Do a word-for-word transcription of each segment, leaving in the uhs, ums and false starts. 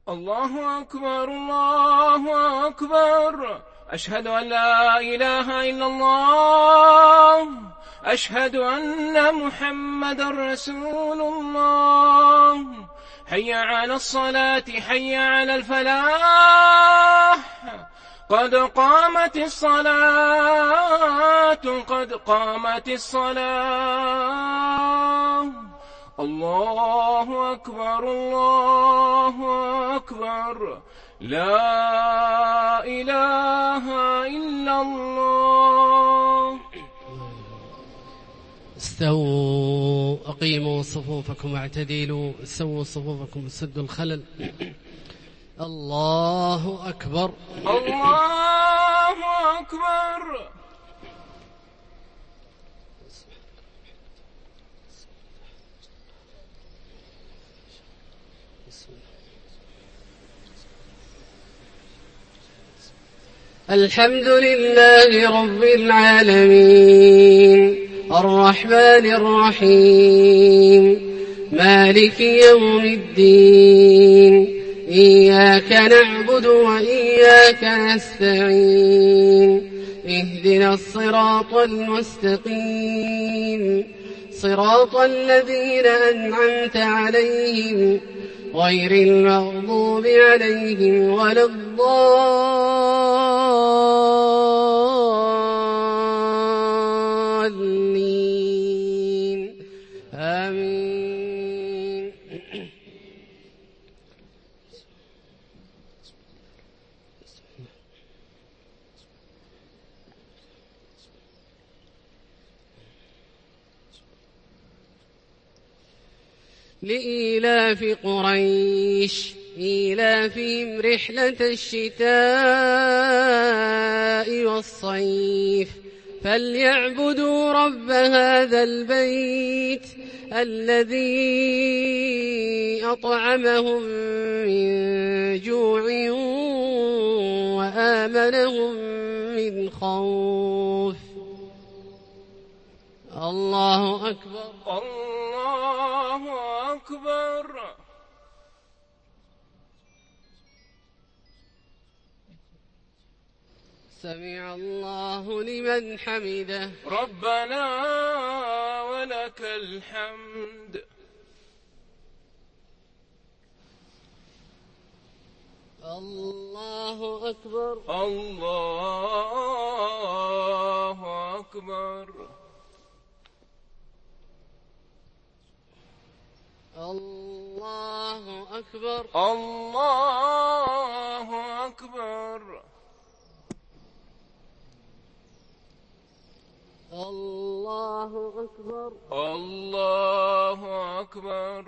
الله أكبر الله أكبر. أشهد أن لا إله إلا الله. أشهد أن محمد رسول الله. حي على الصلاة حي على الفلاح. قد قامت الصلاة قد قامت الصلاة. الله أكبر الله أكبر. لا إله إلا الله. استووا أقيموا صفوفكم واعتدلوا. سووا صفوفكم سدوا الخلل. الله أكبر الله أكبر. الحمد لله رب العالمين الرحمن الرحيم مالك يوم الدين إياك نعبد وإياك نستعين اهدنا الصراط المستقيم صراط الذين أنعمت عليهم غير المغضوب عليهم ولا الضالين آمين. لإيلاف قريش إيلافهم رحلة الشتاء والصيف فليعبدوا رب هذا البيت الذي أطعمهم من جوع وآمنهم من خوف. الله أكبر الله أكبر. سمع الله لمن حمده. ربنا ولك الحمد. الله أكبر الله أكبر. الله أكبر الله أكبر. الله أكبر الله أكبر.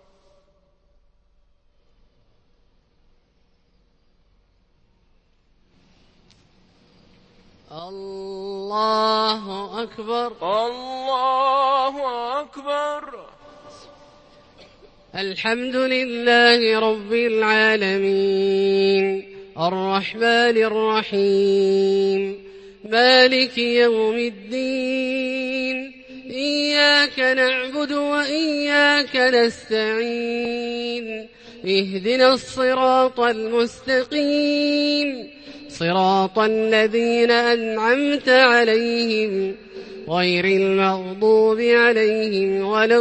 الله أكبر الله أكبر. الحمد لله رب العالمين الرحمن الرحيم مالك يوم الدين إياك نعبد وإياك نستعين اهدنا الصراط المستقيم صراط الذين أنعمت عليهم غير المغضوب عليهم ولا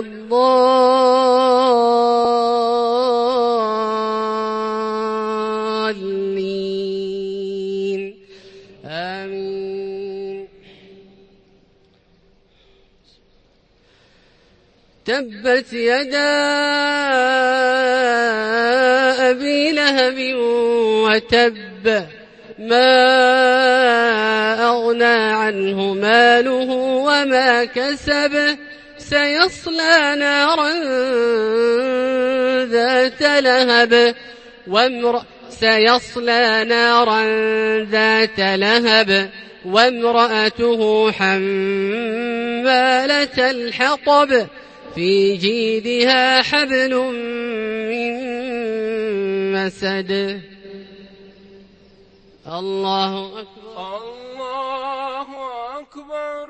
الضالين آمين. تبت يدا أبي لهب وتب ما أغنى عنه ماله وما كسب سيصلى نارا ذات لهب وامرأ سيصلى نارا ذات لهب وامرأته حمالة الحطب في جيدها حبل من مسد. الله أكبر الله أكبر.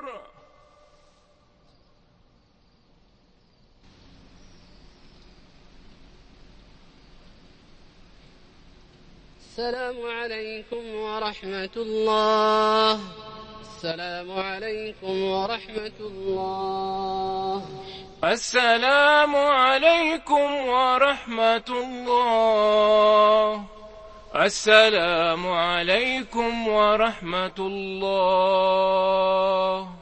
السلام عليكم ورحمة الله. السلام عليكم ورحمة الله. السلام عليكم ورحمة الله. السلام عليكم ورحمة الله.